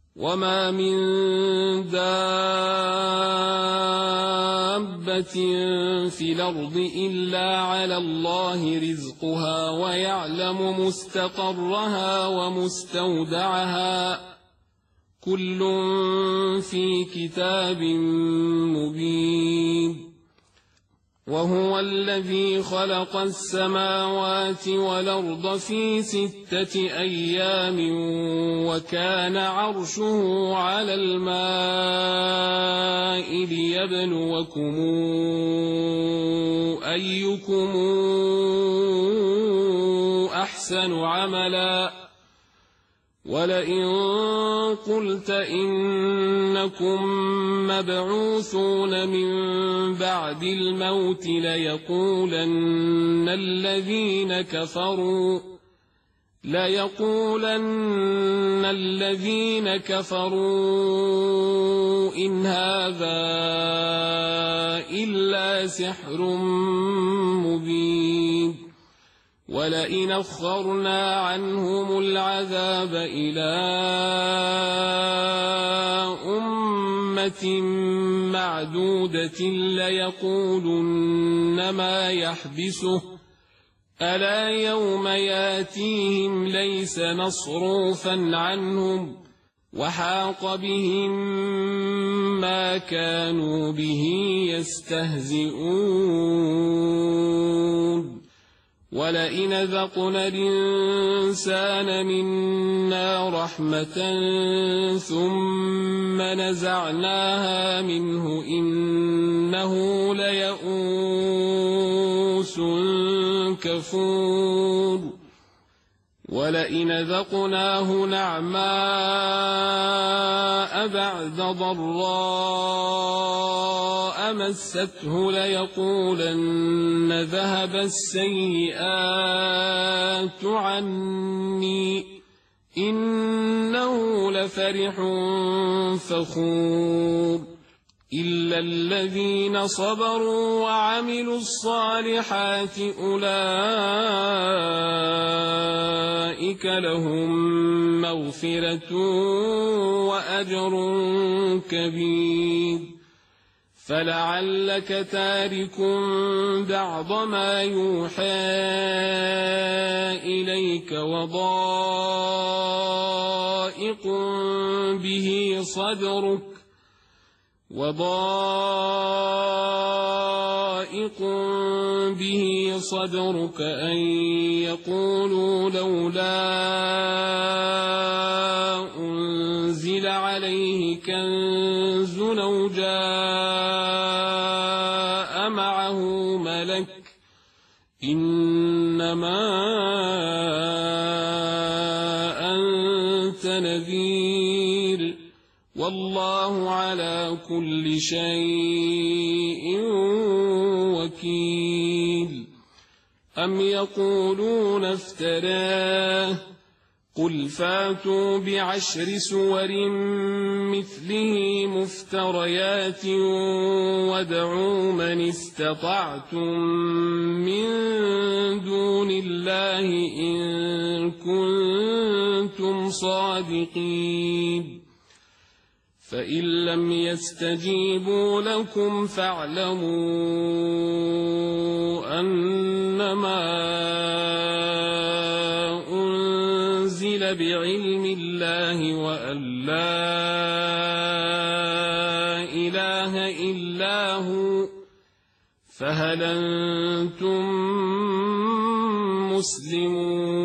وما من دابة في الأرض إلا على الله رزقها ويعلم مستقرها ومستودعها كل في كتاب مبين وهو الذي خلق السماوات والأرض في 6 أيام وكان عرشه على الماء ليبلوكم أيكم أحسن عملا ولئن قلت إنكم مبعوثون من بعد الموت ليقولن الذين كفروا إن هذا إلا سحر مبين ولئن أخرنا عنهم العذاب إلى أمة معدودة ليقولن ما يحبسه ألا يوم ياتيهم ليس مصروفا عنهم وحاق بهم ما كانوا به يستهزئون ولئن ذقنا الإنسان منا رحمة ثم نزعناها منه إنه ليئوس كفور ولئن ذقناه نعماء بعد ضراء مسته ليقولن ذهب السيئات عني إنه لفرح فخور إلا الذين صبروا وعملوا الصالحات أولئك لهم مغفرة وأجر كبير فلعلك تارك بعض ما يوحى إليك وضائق به صدرك أن يقولوا لولا أنزل عليه كنز أو جاء معه ملك إنما أنت نذير والله على كل شيء وكيل أم يقولون افتراه قل فاتوا ب10 سور مثله مفتريات وادعوا من استطعتم من دون الله إن كنتم صادقين فإن لم يستجيبوا لكم فاعلموا أنما أنزل بعلم الله وأن لا إله إلا هو فهل أنتم مسلمون